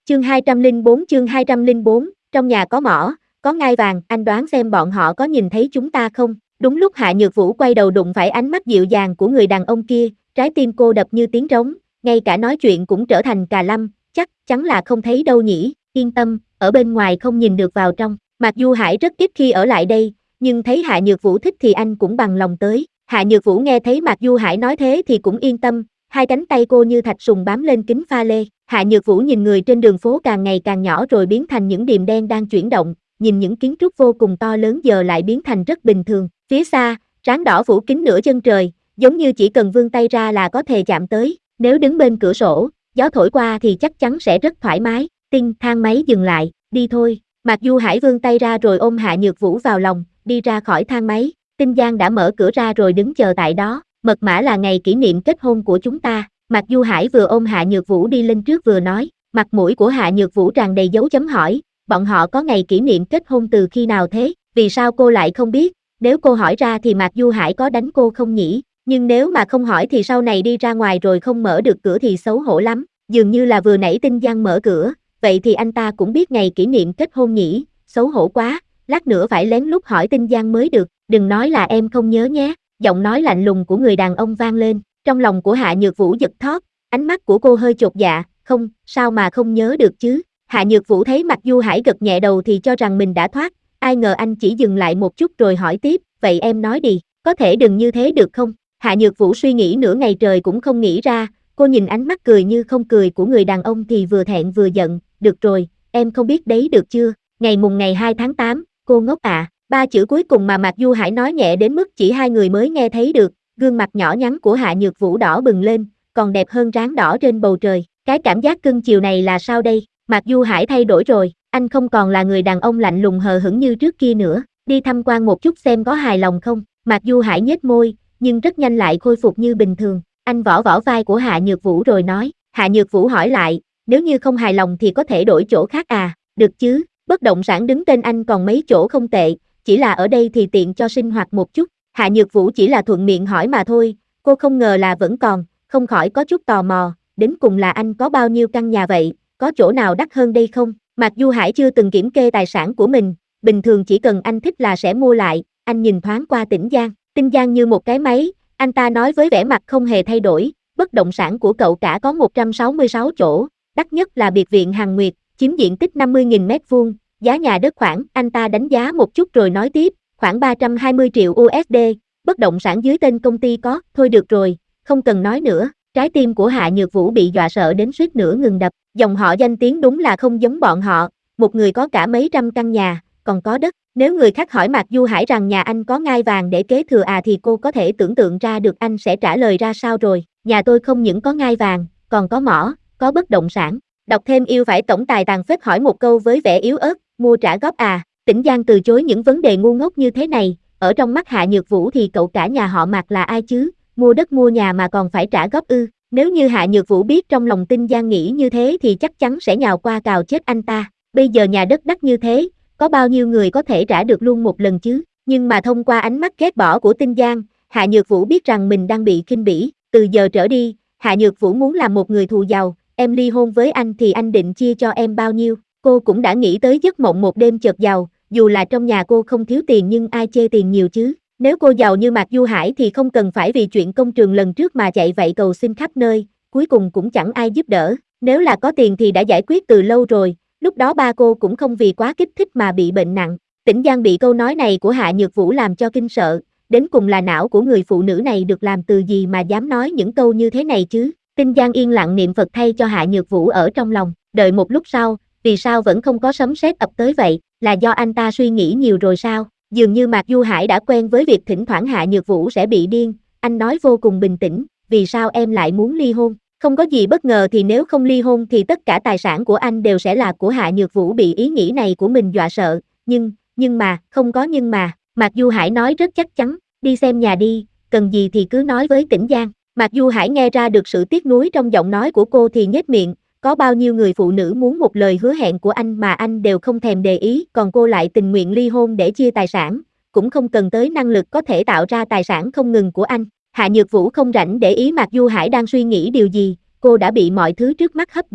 Chương 204, trong nhà có mỏ, có ngai vàng, anh đoán xem bọn họ có nhìn thấy chúng ta không? Đúng lúc Hạ Nhược Vũ quay đầu đụng phải ánh mắt dịu dàng của người đàn ông kia, trái tim cô đập như tiếng trống, ngay cả nói chuyện cũng trở thành cà lâm, chắc chắn là không thấy đâu nhỉ, yên tâm, ở bên ngoài không nhìn được vào trong. Mặc dù Hải rất ít khi ở lại đây, nhưng thấy Hạ Nhược Vũ thích thì anh cũng bằng lòng tới. Hạ Nhược Vũ nghe thấy Mạc Du Hải nói thế thì cũng yên tâm, hai cánh tay cô như thạch sùng bám lên kính pha lê. Hạ Nhược Vũ nhìn người trên đường phố càng ngày càng nhỏ rồi biến thành những điểm đen đang chuyển động, nhìn những kiến trúc vô cùng to lớn giờ lại biến thành rất bình thường. Phía xa, trán đỏ phủ kín nửa chân trời, giống như chỉ cần vươn tay ra là có thể chạm tới. Nếu đứng bên cửa sổ, gió thổi qua thì chắc chắn sẽ rất thoải mái. Tinh, thang máy dừng lại, đi thôi. Mạc Du Hải vươn tay ra rồi ôm Hạ Nhược Vũ vào lòng, đi ra khỏi thang máy. Tinh Giang đã mở cửa ra rồi đứng chờ tại đó. Mật mã là ngày kỷ niệm kết hôn của chúng ta. Mạc Du Hải vừa ôm Hạ Nhược Vũ đi lên trước vừa nói. Mặt mũi của Hạ Nhược Vũ tràn đầy dấu chấm hỏi. Bọn họ có ngày kỷ niệm kết hôn từ khi nào thế? Vì sao cô lại không biết? Nếu cô hỏi ra thì Mạc Du Hải có đánh cô không nhỉ? Nhưng nếu mà không hỏi thì sau này đi ra ngoài rồi không mở được cửa thì xấu hổ lắm. Dường như là vừa nãy Tinh Giang mở cửa, vậy thì anh ta cũng biết ngày kỷ niệm kết hôn nhỉ? Xấu hổ quá, lát nữa phải lén lút hỏi Tinh Giang mới được. Đừng nói là em không nhớ nhé. Giọng nói lạnh lùng của người đàn ông vang lên. Trong lòng của Hạ Nhược Vũ giật thót, ánh mắt của cô hơi chột dạ, không, sao mà không nhớ được chứ? Hạ Nhược Vũ thấy Mạc Du Hải gật nhẹ đầu thì cho rằng mình đã thoát, ai ngờ anh chỉ dừng lại một chút rồi hỏi tiếp, vậy em nói đi, có thể đừng như thế được không? Hạ Nhược Vũ suy nghĩ nửa ngày trời cũng không nghĩ ra, cô nhìn ánh mắt cười như không cười của người đàn ông thì vừa thẹn vừa giận, được rồi, em không biết đấy được chưa? Ngày 2 tháng 8, cô ngốc à? Ba chữ cuối cùng mà Mạc Du Hải nói nhẹ đến mức chỉ hai người mới nghe thấy được, gương mặt nhỏ nhắn của Hạ Nhược Vũ đỏ bừng lên, còn đẹp hơn ráng đỏ trên bầu trời. Cái cảm giác cưng chiều này là sao đây? Mạc Du Hải thay đổi rồi, anh không còn là người đàn ông lạnh lùng hờ hững như trước kia nữa. Đi tham quan một chút xem có hài lòng không? Mạc Du Hải nhếch môi, nhưng rất nhanh lại khôi phục như bình thường. Anh vỗ vỗ vai của Hạ Nhược Vũ rồi nói. Hạ Nhược Vũ hỏi lại, nếu như không hài lòng thì có thể đổi chỗ khác à? Được chứ, bất động sản đứng tên anh còn mấy chỗ không tệ, chỉ là ở đây thì tiện cho sinh hoạt một chút. Hạ Nhược Vũ chỉ là thuận miệng hỏi mà thôi, cô không ngờ là vẫn còn, không khỏi có chút tò mò, đến cùng là anh có bao nhiêu căn nhà vậy, có chỗ nào đắt hơn đây không? Mạc Du Hải chưa từng kiểm kê tài sản của mình, bình thường chỉ cần anh thích là sẽ mua lại. Anh nhìn thoáng qua Tĩnh Giang, Tinh Giang như một cái máy, anh ta nói với vẻ mặt không hề thay đổi, bất động sản của cậu cả có 166 chỗ, đắt nhất là biệt viện Hằng Nguyệt, chiếm diện tích 50.000 m², giá nhà đất khoảng, anh ta đánh giá một chút rồi nói tiếp, khoảng 320 triệu USD, bất động sản dưới tên công ty có, thôi được rồi, không cần nói nữa. Trái tim của Hạ Nhược Vũ bị dọa sợ đến suýt nữa ngừng đập, dòng họ danh tiếng đúng là không giống bọn họ, một người có cả mấy trăm căn nhà, còn có đất. Nếu người khác hỏi Mạc Du Hải rằng nhà anh có ngai vàng để kế thừa à thì cô có thể tưởng tượng ra được anh sẽ trả lời ra sao rồi. Nhà tôi không những có ngai vàng, còn có mỏ, có bất động sản. Đọc thêm yêu phải tổng tài tàn phết hỏi một câu với vẻ yếu ớt, mua trả góp à? Tĩnh Giang từ chối những vấn đề ngu ngốc như thế này, ở trong mắt Hạ Nhược Vũ thì cậu cả nhà họ Mạc là ai chứ? Mua đất mua nhà mà còn phải trả góp ư? Nếu như Hạ Nhược Vũ biết trong lòng Tinh Giang nghĩ như thế thì chắc chắn sẽ nhào qua cào chết anh ta. Bây giờ nhà đất đắt như thế, có bao nhiêu người có thể trả được luôn một lần chứ? Nhưng mà thông qua ánh mắt ghét bỏ của Tinh Giang, Hạ Nhược Vũ biết rằng mình đang bị khinh bỉ. Từ giờ trở đi, Hạ Nhược Vũ muốn làm một người thù giàu, em ly hôn với anh thì anh định chia cho em bao nhiêu? Cô cũng đã nghĩ tới giấc mộng một đêm chợt giàu, dù là trong nhà cô không thiếu tiền nhưng ai chê tiền nhiều chứ? Nếu cô giàu như Mạc Du Hải thì không cần phải vì chuyện công trường lần trước mà chạy vậy cầu xin khắp nơi, cuối cùng cũng chẳng ai giúp đỡ. Nếu là có tiền thì đã giải quyết từ lâu rồi, lúc đó ba cô cũng không vì quá kích thích mà bị bệnh nặng. Tĩnh Giang bị câu nói này của Hạ Nhược Vũ làm cho kinh sợ, đến cùng là não của người phụ nữ này được làm từ gì mà dám nói những câu như thế này chứ? Tinh Giang yên lặng niệm Phật thay cho Hạ Nhược Vũ ở trong lòng, đợi một lúc sau, vì sao vẫn không có sấm sét ập tới vậy, là do anh ta suy nghĩ nhiều rồi sao? Dường như Mạc Du Hải đã quen với việc thỉnh thoảng Hạ Nhược Vũ sẽ bị điên, anh nói vô cùng bình tĩnh, vì sao em lại muốn ly hôn? Không có gì bất ngờ thì nếu không ly hôn thì tất cả tài sản của anh đều sẽ là của Hạ Nhược Vũ bị ý nghĩ này của mình dọa sợ, nhưng mà, không có nhưng mà, Mạc Du Hải nói rất chắc chắn, đi xem nhà đi, cần gì thì cứ nói với Tĩnh Giang. Mạc Du Hải nghe ra được sự tiếc nuối trong giọng nói của cô thì nhếch miệng, có bao nhiêu người phụ nữ muốn một lời hứa hẹn của anh mà anh đều không thèm để ý, còn cô lại tình nguyện ly hôn để chia tài sản, cũng không cần tới năng lực có thể tạo ra tài sản không ngừng của anh. Hạ Nhược Vũ không rảnh để ý Mạc Du Hải đang suy nghĩ điều gì, cô đã bị mọi thứ trước mắt hấp dẫn.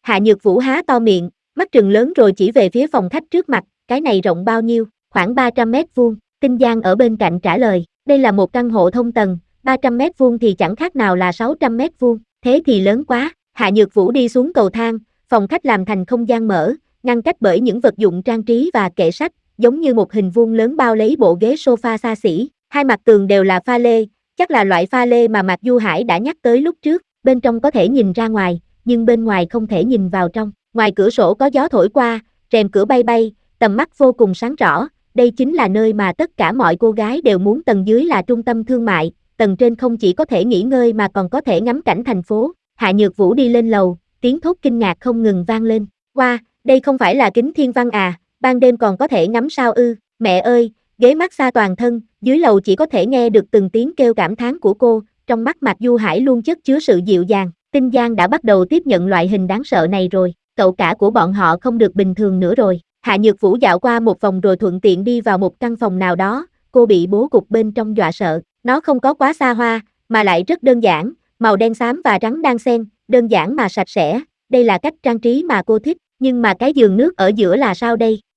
Hạ Nhược Vũ há to miệng, mắt trừng lớn rồi chỉ về phía phòng khách trước mặt, cái này rộng bao nhiêu, khoảng 300 mét vuông. Tinh Giang ở bên cạnh trả lời, đây là một căn hộ thông tầng, 300 mét vuông thì chẳng khác nào là 600 mét vuông, thế thì lớn quá. Hạ Nhược Vũ đi xuống cầu thang, phòng khách làm thành không gian mở, ngăn cách bởi những vật dụng trang trí và kệ sách, giống như một hình vuông lớn bao lấy bộ ghế sofa xa xỉ. Hai mặt tường đều là pha lê, chắc là loại pha lê mà Mạc Du Hải đã nhắc tới lúc trước, bên trong có thể nhìn ra ngoài, nhưng bên ngoài không thể nhìn vào trong. Ngoài cửa sổ có gió thổi qua, rèm cửa bay bay, tầm mắt vô cùng sáng rõ, đây chính là nơi mà tất cả mọi cô gái đều muốn. Tầng dưới là trung tâm thương mại, tầng trên không chỉ có thể nghỉ ngơi mà còn có thể ngắm cảnh thành phố. Hạ Nhược Vũ đi lên lầu, tiếng thốt kinh ngạc không ngừng vang lên. Wow, đây không phải là kính thiên văn à, ban đêm còn có thể ngắm sao ư, mẹ ơi, ghế massage toàn thân. Dưới lầu chỉ có thể nghe được từng tiếng kêu cảm thán của cô, trong mắt Mạc Du Hải luôn chất chứa sự dịu dàng. Tinh Giang đã bắt đầu tiếp nhận loại hình đáng sợ này rồi, cậu cả của bọn họ không được bình thường nữa rồi. Hạ Nhược Vũ dạo qua một vòng rồi thuận tiện đi vào một căn phòng nào đó, cô bị bố cục bên trong dọa sợ. Nó không có quá xa hoa, mà lại rất đơn giản, màu đen xám và trắng đan xen, đơn giản mà sạch sẽ. Đây là cách trang trí mà cô thích, nhưng mà cái giường nước ở giữa là sao đây?